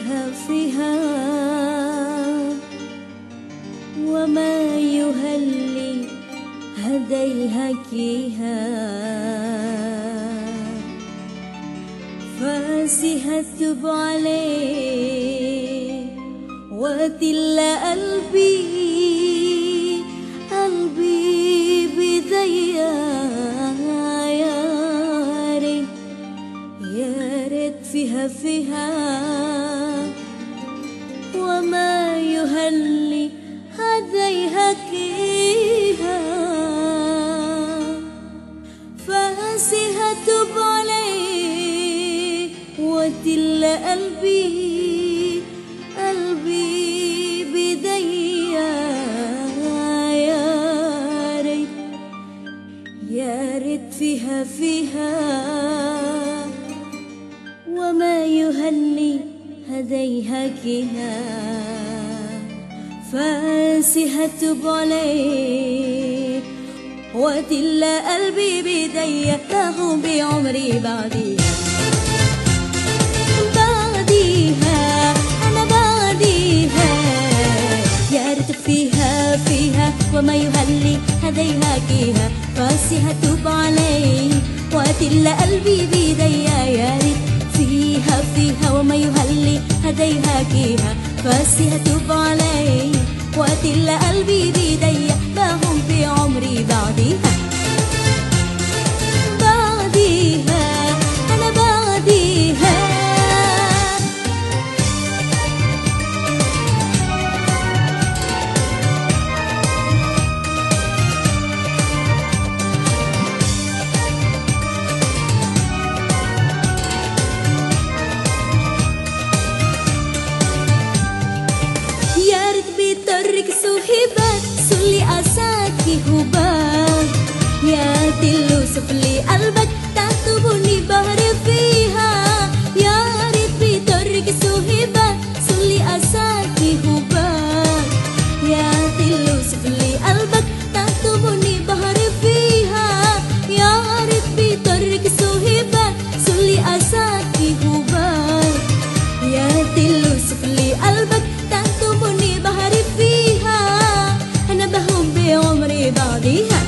فيها وما يهلي هديها كيها فاسها تب عليه وتل قلبي بذيا يا ريت فيها وما يهلي هديها كيها فاسها تب عليه وتل قلبي بديا يا ريت فيها وما يهلي هديها كيها فاسها تب عليه وتل قلبي بديا تاخو بعمري بعديها أنا بعديها يا ريت فيها وما يهلي هديها كيها فاسها تب عليه وتل قلبي بديا يا ريت فيها وما يهلي هديها كيها فاسها تب عليه وتل قلبي بديا باهم بعمري بعديها أنا بعديها بطرك سوهبات سلي أساكي هبات يا دلو سفلي قلبك تعتبني بحر فيها يا ريت بطرك سوهبات سلي أساكي هبات يا دلو سفلي قلبك تعتبني بحر فيها يا ريت بطرك سوهبات سلي أساكي هبات يا دلو سفلي قلبك تعتبني بحر فيها أنا بهم بعمري بعديها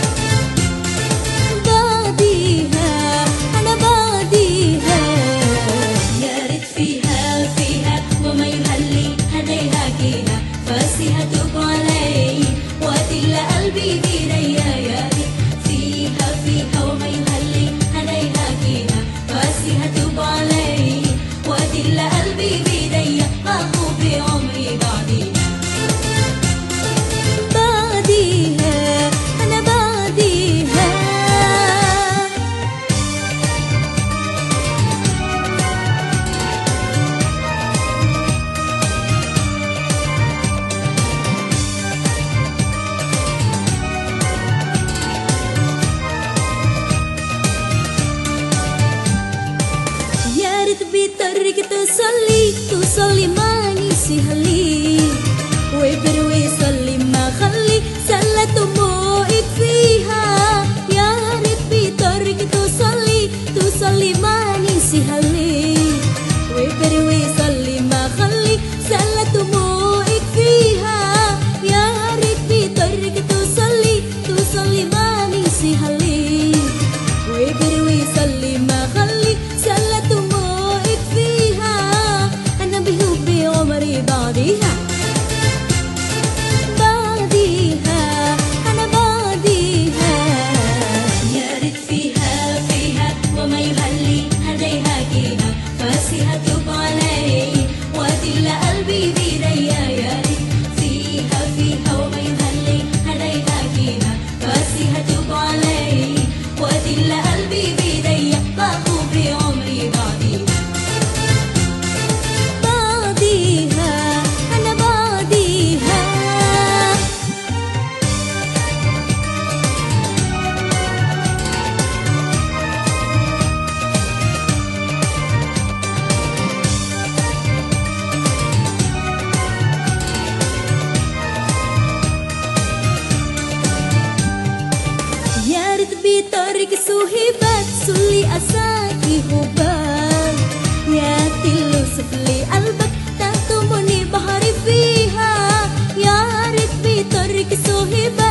أنا بعديها يا ريت فيها وما يهلي هديها كيها فاسها تب علي وتل قلبي بديا يا ريت فيها وما يهلي هديها كيها فاسها تب علي وتل قلبي بديا باخو بعمري بعديها أنا بعديها يا ريت بطريق تصلي ماني سهلي وبروي صلي ما خلي سلة دموعك فيها يا ريت بطريق تصلي ماني سهلي وبروي صلي ما خلي سلة دموعك فيها يا ريت بطريق تصلي ماني سهلي وبروي صلي ما خلي سلة دموعك فيها أنا بهم بعمري بعديها أنا بعديها يا ريت فيها وما يهلي هديها كيها فاسها تب علي وتل قلبي بديا يا ريت فيها وما يهلي هديها كيها فاسها تب علي وتل قلبي بديا باخو بعمري بعديها أنا بعديها يا ريت بطريق سوهبات سلي أساكي هبات يا تلو سفلي قلبك سهباتها